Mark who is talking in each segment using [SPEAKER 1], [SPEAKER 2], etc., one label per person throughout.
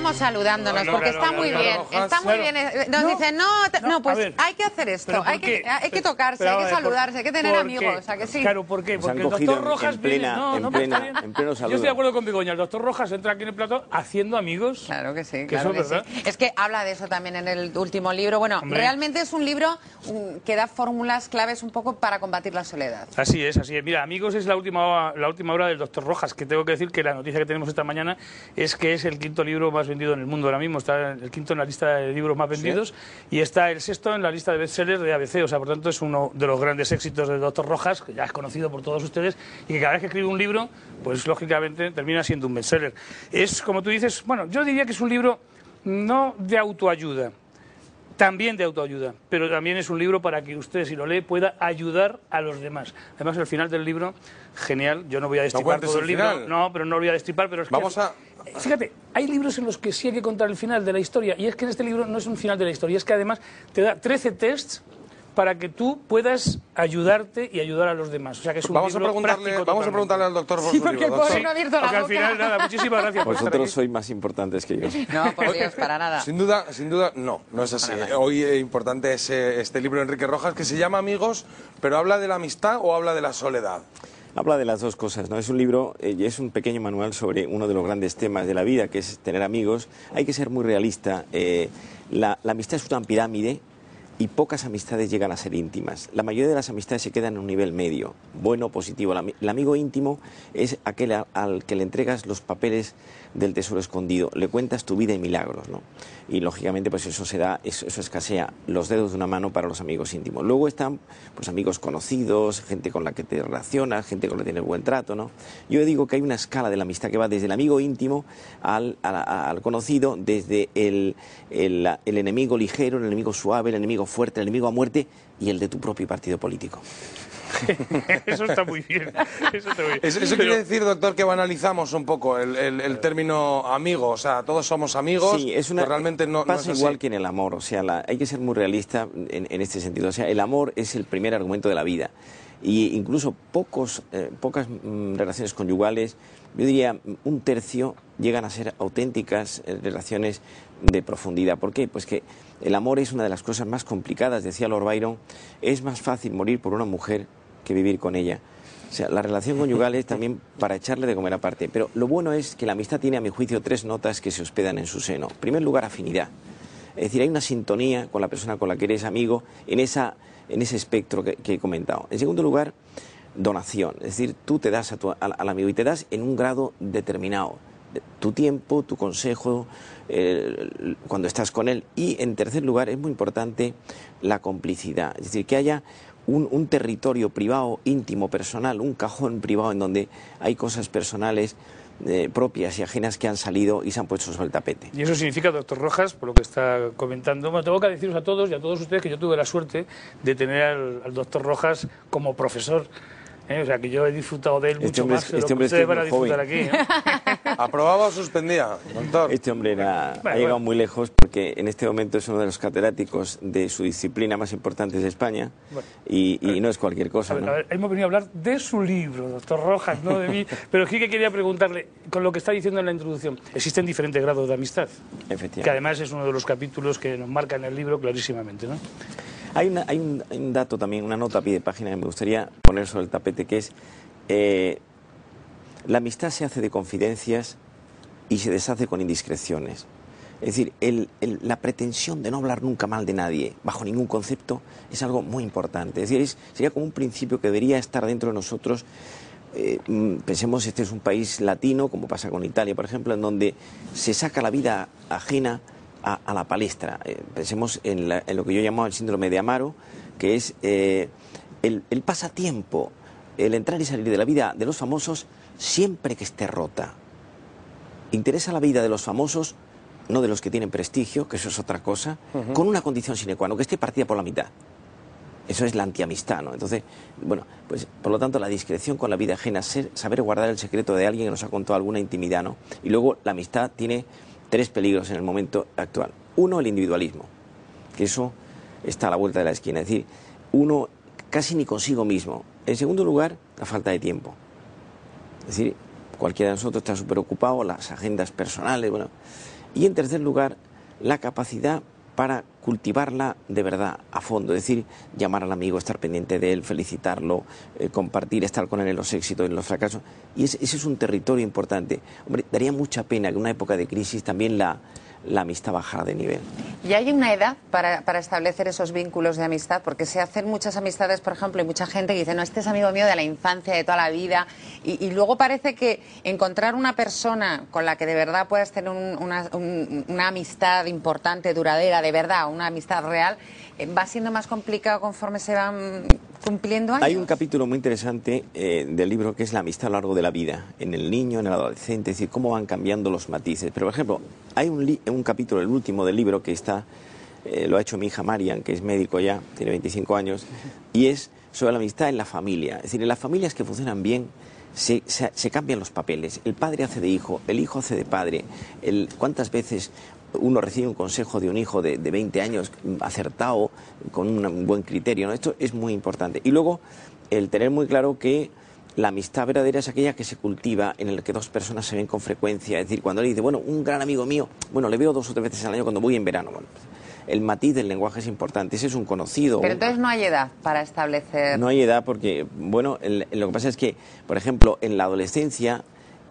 [SPEAKER 1] como saludándonos, porque está muy bien. Está muy bien. Nos dicen, no, pues hay que hacer esto, hay que tocarse, hay que saludarse, hay que tener amigos. ¿A que sí?
[SPEAKER 2] Claro, ¿por qué? Porque el doctor Rojas viene...
[SPEAKER 3] en pleno saludo.
[SPEAKER 2] Yo estoy de acuerdo con Begoña, el doctor Rojas entra aquí en el plato haciendo amigos.
[SPEAKER 1] Claro que sí,
[SPEAKER 2] claro que sí.
[SPEAKER 1] Es que habla de eso también en el último libro. Bueno, realmente es un libro que da fórmulas claves un poco para combatir la soledad.
[SPEAKER 2] Así es, así es. Mira, Amigos es la última obra del doctor Rojas, que tengo que decir que la noticia que tenemos esta mañana es que es el quinto libro más vendido en el mundo ahora mismo. Está el quinto en la lista de libros más vendidos y está el sexto en la lista de bestsellers de ABC. O sea, por tanto, es uno de los grandes éxitos del doctor Rojas, que ya es conocido por todos ustedes y que cada vez que escribe un libro, pues lógicamente termina siendo un bestseller. Es, como tú dices, bueno, yo diría que es un libro no de autoayuda, también de autoayuda, pero también es un libro para que usted, si lo lee, pueda ayudar a los demás. Además, el final del libro, genial. Yo no voy a destripar todo el libro. No, pero no lo voy a destripar, pero es que... Fíjate, hay libros en los que sí hay que contar el final de la historia, y es que en este libro no es un final de la historia, es que además te da 13 tests para que tú puedas ayudarte y ayudar a los demás. O sea, que es un libro práctico.
[SPEAKER 4] Vamos a preguntarle al doctor por su libro.
[SPEAKER 1] Porque no ha abierto la boca.
[SPEAKER 2] Al final, nada, muchísimas gracias por estar aquí.
[SPEAKER 3] Vosotros sois más importantes que yo.
[SPEAKER 1] No, por Dios, para nada.
[SPEAKER 4] Sin duda, no es así. Hoy es importante este libro de Enrique Rojas que se llama Amigos, pero ¿habla de la amistad o habla de la soledad?
[SPEAKER 3] Habla de las dos cosas, ¿no? Es un libro, es un pequeño manual sobre uno de los grandes temas de la vida, que es tener amigos. Hay que ser muy realista. La amistad es una pirámide y pocas amistades llegan a ser íntimas. La mayoría de las amistades se quedan en un nivel medio, bueno, positivo. El amigo íntimo es aquel al que le entregas los papeles del tesoro escondido, le cuentas tu vida y milagros, ¿no? Y lógicamente pues eso escasea, los dedos de una mano para los amigos íntimos. Luego están pues amigos conocidos, gente con la que te relacionas, gente con la que tienes buen trato, ¿no? Yo digo que hay una escala de la amistad que va desde el amigo íntimo al conocido, desde el enemigo ligero, el enemigo suave, el enemigo fuerte, el enemigo a muerte y el de tu propio partido político.
[SPEAKER 2] Eso está muy bien.
[SPEAKER 4] Eso quiere decir, doctor, que banalizamos un poco el término amigo. O sea, todos somos amigos.
[SPEAKER 3] Sí,
[SPEAKER 4] pero realmente no
[SPEAKER 3] pasa
[SPEAKER 4] es así.
[SPEAKER 3] igual que en el amor. O sea, hay que ser muy realista en este sentido. O sea, el amor es el primer argumento de la vida. Y incluso pocas relaciones conyugales, yo diría un tercio, llegan a ser auténticas relaciones de profundidad. ¿Por qué? Pues que el amor es una de las cosas más complicadas. Decía Lord Byron, es más fácil morir por una mujer que vivir con ella. O sea, la relación conyugal es también para echarle de comer aparte. Pero lo bueno es que la amistad tiene, a mi juicio, 3 notas que se hospedan en su seno. En primer lugar, afinidad. Es decir, hay una sintonía con la persona con la que eres amigo en ese espectro que he comentado. En segundo lugar, donación. Es decir, tú te das al amigo y te das en un grado determinado. Tu tiempo, tu consejo, cuando estás con él. Y en tercer lugar, es muy importante la complicidad. Es decir, que haya un territorio privado, íntimo, personal, un cajón privado en donde hay cosas personales propias y ajenas que han salido y se han puesto sobre el tapete.
[SPEAKER 2] Y eso significa, doctor Rojas, por lo que está comentando, bueno, tengo que deciros a todos y a todos ustedes que yo tuve la suerte de tener al doctor Rojas como profesor. O sea, que yo he disfrutado de él mucho más de lo que ustedes van a disfrutar aquí.
[SPEAKER 4] ¿Aprobaba o suspendía, doctor?
[SPEAKER 3] Este hombre ha llegado muy lejos porque en este momento es uno de los catedráticos de su disciplina más importantes de España y no es cualquier cosa.
[SPEAKER 2] A ver, hemos venido a hablar de su libro, doctor Rojas, no de mí. Pero sí que quería preguntarle, con lo que está diciendo en la introducción, existen diferentes grados de amistad.
[SPEAKER 3] Efectivamente.
[SPEAKER 2] Que además es uno de los capítulos que nos marca en el libro clarísimamente, ¿no?
[SPEAKER 3] Hay un dato también, una nota a pie de página que me gustaría poner sobre el tapete, que es la amistad se hace de confidencias y se deshace con indiscreciones. Es decir, la pretensión de no hablar nunca mal de nadie, bajo ningún concepto, es algo muy importante. Es decir, sería como un principio que debería estar dentro de nosotros. Pensemos, este es un país latino, como pasa con Italia, por ejemplo, en donde se saca la vida ajena a la palestra. Pensemos en lo que yo llamo el síndrome de Amaro, que es el pasatiempo, el entrar y salir de la vida de los famosos siempre que esté rota. Interesa la vida de los famosos, no de los que tienen prestigio, que eso es otra cosa, con una condición sine qua non, que esté partida por la mitad. Eso es la antiamistad, ¿no? Entonces, bueno, pues por lo tanto la discreción con la vida ajena, saber guardar el secreto de alguien que nos ha contado alguna intimidad, ¿no? Y luego la amistad tiene 3 peligros en el momento actual. Uno, el individualismo, que eso está a la vuelta de la esquina. Es decir, uno casi ni consigo mismo. En segundo lugar, la falta de tiempo. Es decir, cualquiera de nosotros está súper ocupado, las agendas personales, bueno. Y en tercer lugar, la capacidad para cultivarla de verdad, a fondo, es decir, llamar al amigo, estar pendiente de él, felicitarlo, compartir, estar con él en los éxitos, en los fracasos. Y ese es un territorio importante. Hombre, daría mucha pena que en una época de crisis también la amistad bajara de nivel.
[SPEAKER 1] ¿Y hay una edad para establecer esos vínculos de amistad? Porque se hacen muchas amistades, por ejemplo, y mucha gente que dice, no, este es amigo mío de la infancia, de toda la vida, y luego parece que encontrar una persona con la que de verdad puedas tener una amistad importante, duradera, de verdad, una amistad real, va siendo más complicado conforme se van cumpliendo años.
[SPEAKER 3] Hay un capítulo muy interesante del libro que es la amistad a lo largo de la vida, en el niño, en el adolescente, es decir, cómo van cambiando los matices. Pero, por ejemplo, hay un capítulo, el último del libro, que está, lo ha hecho mi hija Marian, que es médico ya, tiene 25 años, y es sobre la amistad en la familia. Es decir, en las familias que funcionan bien se cambian los papeles. El padre hace de hijo, el hijo hace de padre. ¿Cuántas veces uno recibe un consejo de un hijo de 20 años acertado, con un buen criterio, ¿no? Esto es muy importante. Y luego, el tener muy claro que la amistad verdadera es aquella que se cultiva, en la que dos personas se ven con frecuencia. Es decir, cuando él dice, bueno, un gran amigo mío, bueno, le veo 2 o 3 veces al año cuando voy en verano. Bueno, el matiz del lenguaje es importante. Ese es un conocido.
[SPEAKER 1] Pero entonces no hay edad para establecer...
[SPEAKER 3] No hay edad porque, bueno, lo que pasa es que, por ejemplo, en la adolescencia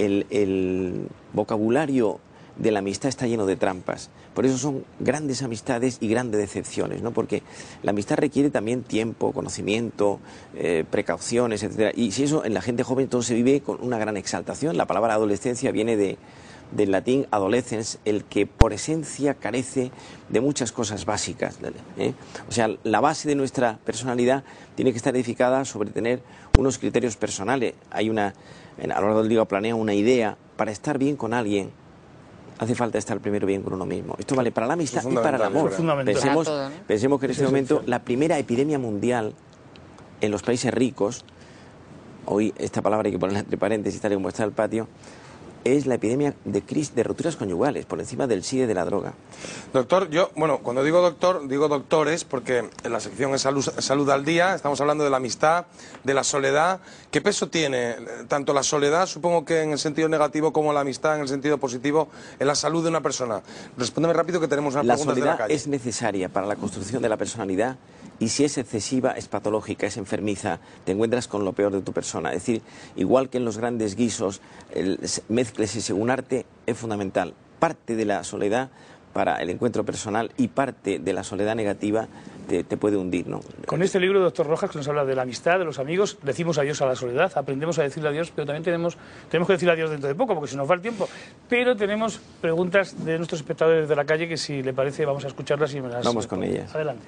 [SPEAKER 3] el vocabulario de la amistad está lleno de trampas. Por eso son grandes amistades y grandes decepciones, ¿no? Porque la amistad requiere también tiempo, conocimiento, precauciones, etcétera. Y si eso en la gente joven todo se vive con una gran exaltación. La palabra adolescencia viene del latín adolescens, el que por esencia carece de muchas cosas básicas, ¿eh? O sea, la base de nuestra personalidad tiene que estar edificada sobre tener unos criterios personales. Hay a lo largo del día planea una idea. Para estar bien con alguien hace falta estar primero bien con uno mismo. Esto vale para la amistad y para el amor. Pensemos que en este momento la primera epidemia mundial en los países ricos, hoy esta palabra hay que ponerla entre paréntesis tal y como está el patio, es la epidemia de rupturas conyugales, por encima del SIDA y de la droga.
[SPEAKER 4] Doctor, cuando digo doctor, digo doctores, porque en la sección es salud al día, estamos hablando de la amistad, de la soledad. ¿Qué peso tiene tanto la soledad, supongo que en el sentido negativo, como la amistad en el sentido positivo, en la salud de una persona? Respóndeme rápido que tenemos unas preguntas de la calle.
[SPEAKER 3] La soledad es necesaria para la construcción de la personalidad. Y si es excesiva, es patológica, es enfermiza, te encuentras con lo peor de tu persona. Es decir, igual que en los grandes guisos, mézclese según arte, es fundamental. Parte de la soledad para el encuentro personal y parte de la soledad negativa te puede hundir, ¿no?
[SPEAKER 2] Con este libro, doctor Rojas, que nos habla de la amistad, de los amigos, decimos adiós a la soledad, aprendemos a decirle adiós, pero también tenemos que decirle adiós dentro de poco, porque se nos va el tiempo. Pero tenemos preguntas de nuestros espectadores de la calle que, si le parece, vamos a escucharlas y me las...
[SPEAKER 3] Vamos con ellas.
[SPEAKER 2] Adelante.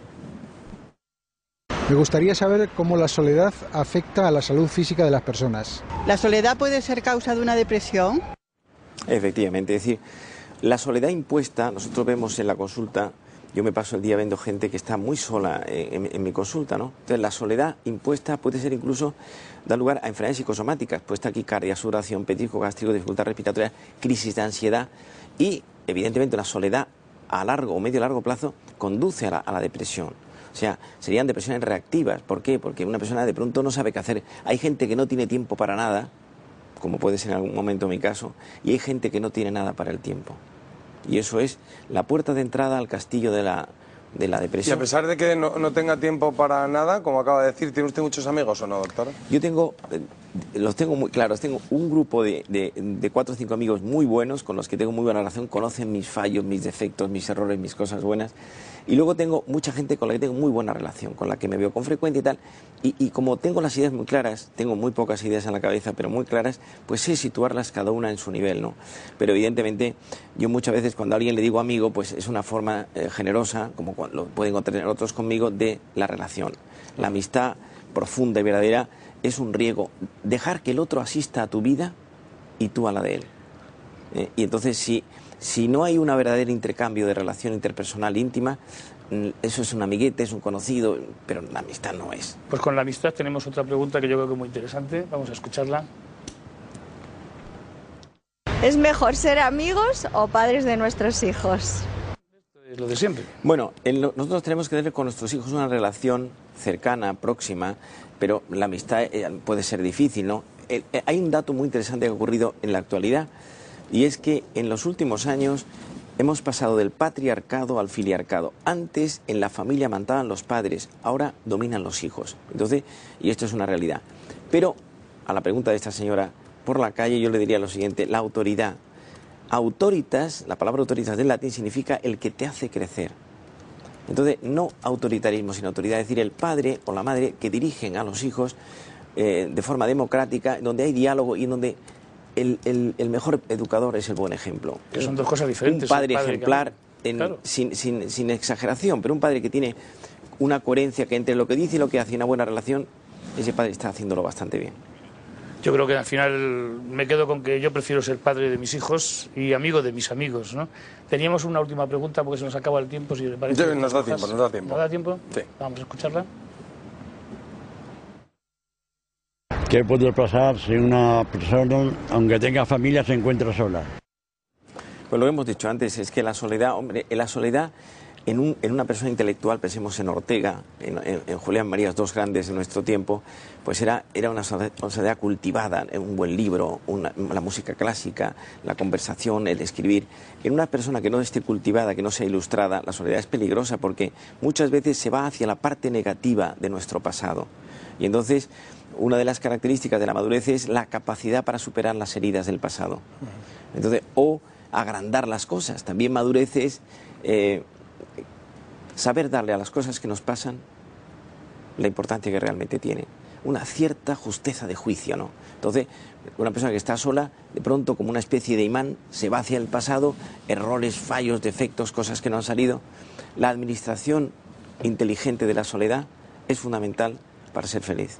[SPEAKER 5] Me gustaría saber cómo la soledad afecta a la salud física de las personas.
[SPEAKER 6] ¿La soledad puede ser causa de una depresión?
[SPEAKER 3] Efectivamente, es decir, la soledad impuesta, nosotros vemos en la consulta, yo me paso el día viendo gente que está muy sola en mi consulta, ¿no? Entonces, la soledad impuesta puede ser incluso, dar lugar a enfermedades psicosomáticas, pues taquicardia, sudoración, petisco gástrico, dificultad respiratoria, crisis de ansiedad y, evidentemente, la soledad a largo o medio largo plazo conduce a la depresión. O sea, serían depresiones reactivas. ¿Por qué? Porque una persona de pronto no sabe qué hacer. Hay gente que no tiene tiempo para nada, como puede ser en algún momento mi caso, y hay gente que no tiene nada para el tiempo. Y eso es la puerta de entrada al castillo de la depresión.
[SPEAKER 4] Y a pesar de que no tenga tiempo para nada, como acaba de decir, ¿tiene usted muchos amigos o no, doctor?
[SPEAKER 3] Yo los tengo muy claros. Tengo un grupo de 4 o 5 amigos muy buenos, con los que tengo muy buena relación, conocen mis fallos, mis defectos, mis errores, mis cosas buenas. Y luego tengo mucha gente con la que tengo muy buena relación, con la que me veo con frecuencia y tal. Y como tengo las ideas muy claras, tengo muy pocas ideas en la cabeza, pero muy claras, pues sé situarlas cada una en su nivel, ¿no? Pero evidentemente, yo muchas veces cuando a alguien le digo amigo, pues es una forma generosa, como lo pueden tener otros conmigo, de la relación. La amistad profunda y verdadera es un riego. Dejar que el otro asista a tu vida y tú a la de él. Y entonces, si no hay un verdadero intercambio de relación interpersonal íntima, eso es un amiguete, es un conocido, pero la amistad no es.
[SPEAKER 2] Pues con la amistad tenemos otra pregunta que yo creo que es muy interesante. Vamos a escucharla.
[SPEAKER 7] ¿Es mejor ser amigos o padres de nuestros hijos?
[SPEAKER 2] Es lo de siempre.
[SPEAKER 3] Bueno, nosotros tenemos que tener con nuestros hijos una relación cercana, próxima, pero la amistad puede ser difícil, ¿no? Hay un dato muy interesante que ha ocurrido en la actualidad, y es que en los últimos años Hemos pasado del patriarcado al filiarcado. Antes en la familia mandaban los padres, ahora dominan los hijos. Entonces, y esto es una realidad. Pero a la pregunta de esta señora, por la calle yo le diría lo siguiente: la autoridad. Autoritas, la palabra autoritas del latín significa el que te hace crecer. Entonces, no autoritarismo, sino autoridad, es decir, el padre o la madre que dirigen a los hijos de forma democrática, donde hay diálogo y en donde el mejor educador es el buen ejemplo.
[SPEAKER 2] Que son dos cosas diferentes.
[SPEAKER 3] Un padre ejemplar,
[SPEAKER 2] claro,
[SPEAKER 3] sin exageración, pero un padre que tiene una coherencia, que entre lo que dice y lo que hace, una buena relación, ese padre está haciéndolo bastante bien.
[SPEAKER 2] Yo creo que al final me quedo con que yo prefiero ser padre de mis hijos y amigo de mis amigos, ¿no? Teníamos una última pregunta porque se nos acaba el tiempo, si le parece.
[SPEAKER 4] Nos da tiempo.
[SPEAKER 2] ¿Nos da tiempo?
[SPEAKER 4] Sí.
[SPEAKER 2] Vamos a escucharla.
[SPEAKER 8] ¿Qué puede pasar si una persona, aunque tenga familia, se encuentra sola?
[SPEAKER 3] Pues lo que hemos dicho antes es que la soledad, hombre, la soledad en una persona intelectual, pensemos en Ortega, en Julián Marías, dos grandes de nuestro tiempo, pues era una soledad cultivada, un buen libro, la música clásica, la conversación, el escribir. En una persona que no esté cultivada, que no sea ilustrada, la soledad es peligrosa porque muchas veces se va hacia la parte negativa de nuestro pasado. Y entonces, una de las características de la madurez es la capacidad para superar las heridas del pasado. Entonces, o agrandar las cosas. También madurez es saber darle a las cosas que nos pasan la importancia que realmente tienen. Una cierta justeza de juicio, ¿no? Entonces, una persona que está sola, de pronto, como una especie de imán, se va hacia el pasado, errores, fallos, defectos, cosas que no han salido. La administración inteligente de la soledad es fundamental para ser feliz.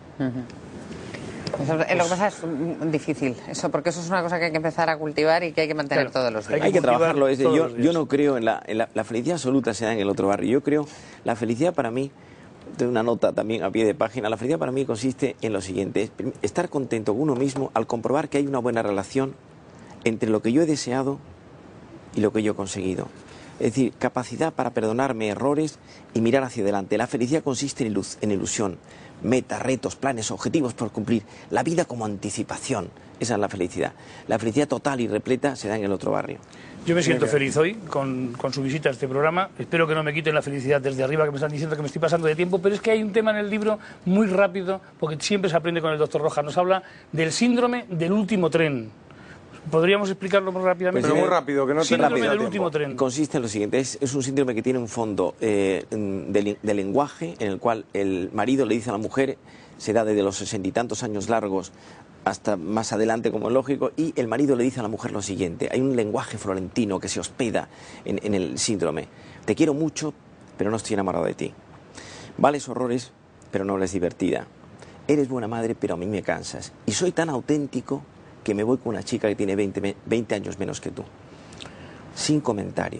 [SPEAKER 1] Lo que pasa es difícil, eso, porque eso es una cosa que hay que empezar a cultivar y que hay que mantener todos los días.
[SPEAKER 3] Hay que trabajarlo. Yo no creo en la felicidad absoluta, se da en el otro barrio. Yo creo, la felicidad para mí, tengo una nota también a pie de página, la felicidad para mí consiste en lo siguiente: estar contento con uno mismo al comprobar que hay una buena relación entre lo que yo he deseado y lo que yo he conseguido. Es decir, capacidad para perdonarme errores y mirar hacia adelante. La felicidad consiste en ilusión, metas, retos, planes, objetivos por cumplir. La vida como anticipación, esa es la felicidad. La felicidad total y repleta se da en el otro barrio.
[SPEAKER 2] Yo me siento feliz hoy con su visita a este programa. Espero que no me quiten la felicidad desde arriba, que me están diciendo que me estoy pasando de tiempo, pero es que hay un tema en el libro muy rápido, porque siempre se aprende con el doctor Rojas. Nos habla del síndrome del último tren. ¿Podríamos explicarlo muy rápidamente?
[SPEAKER 4] Pero muy rápido, que no te
[SPEAKER 2] síndrome del último tren.
[SPEAKER 3] Consiste en lo siguiente: es un síndrome que tiene un fondo de lenguaje, en el cual el marido le dice a la mujer, se da desde los 60 y tantos años largos hasta más adelante, como es lógico, y el marido le dice a la mujer lo siguiente. Hay un lenguaje florentino que se hospeda en el síndrome. Te quiero mucho, pero no estoy enamorado de ti. Vales horrores, pero no eres divertida. Eres buena madre, pero a mí me cansas. Y soy tan auténtico que me voy con una chica que tiene 20 años menos que tú. Sin comentario.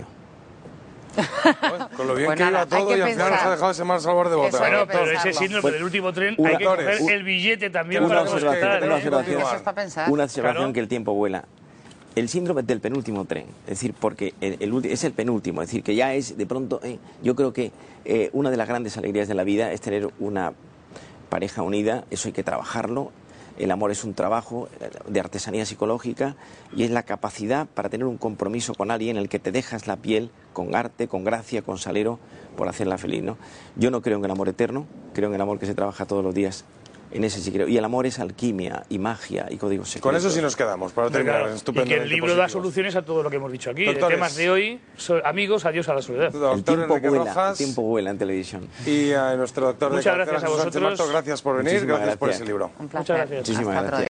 [SPEAKER 4] Con lo bien que iba todo y al final nos ha dejado ese mal sabor de boca.
[SPEAKER 2] Bueno, pero ese síndrome del último tren hay que coger el billete también
[SPEAKER 3] una
[SPEAKER 2] para
[SPEAKER 3] observación, una observación que el tiempo vuela. El síndrome del penúltimo tren, es decir, porque es el penúltimo, es decir, que ya es de pronto, yo creo que una de las grandes alegrías de la vida es tener una pareja unida. Eso hay que trabajarlo. El amor es un trabajo de artesanía psicológica y es la capacidad para tener un compromiso con alguien en el que te dejas la piel con arte, con gracia, con salero, por hacerla feliz, ¿no? Yo no creo en el amor eterno, creo en el amor que se trabaja todos los días. En ese sí creo. Y el amor es alquimia y magia y códigos secretos.
[SPEAKER 4] Con eso sí nos quedamos, para terminar.
[SPEAKER 2] Claro. Y que el libro da soluciones a todo lo que hemos dicho aquí. Doctores, el tema de hoy, amigos, adiós a la soledad.
[SPEAKER 3] El tiempo vuela en televisión.
[SPEAKER 4] Y a nuestro doctor
[SPEAKER 2] Muchas gracias a vosotros.
[SPEAKER 4] Marto, gracias por venir, gracias por ese libro.
[SPEAKER 1] Un placer.
[SPEAKER 2] Muchas gracias.
[SPEAKER 3] Muchísimas gracias.